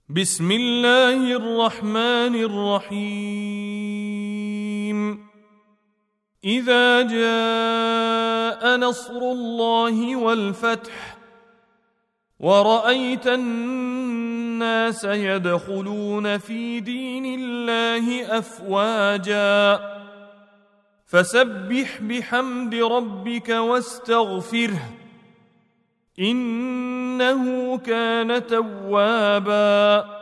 بسم الله الرحمن الرحيم. إذا جاء نصر الله والفتح ورأيت الناس يدخلون في دين الله أفواجا فسبح بحمد ربك واستغفره إنه كان توابا.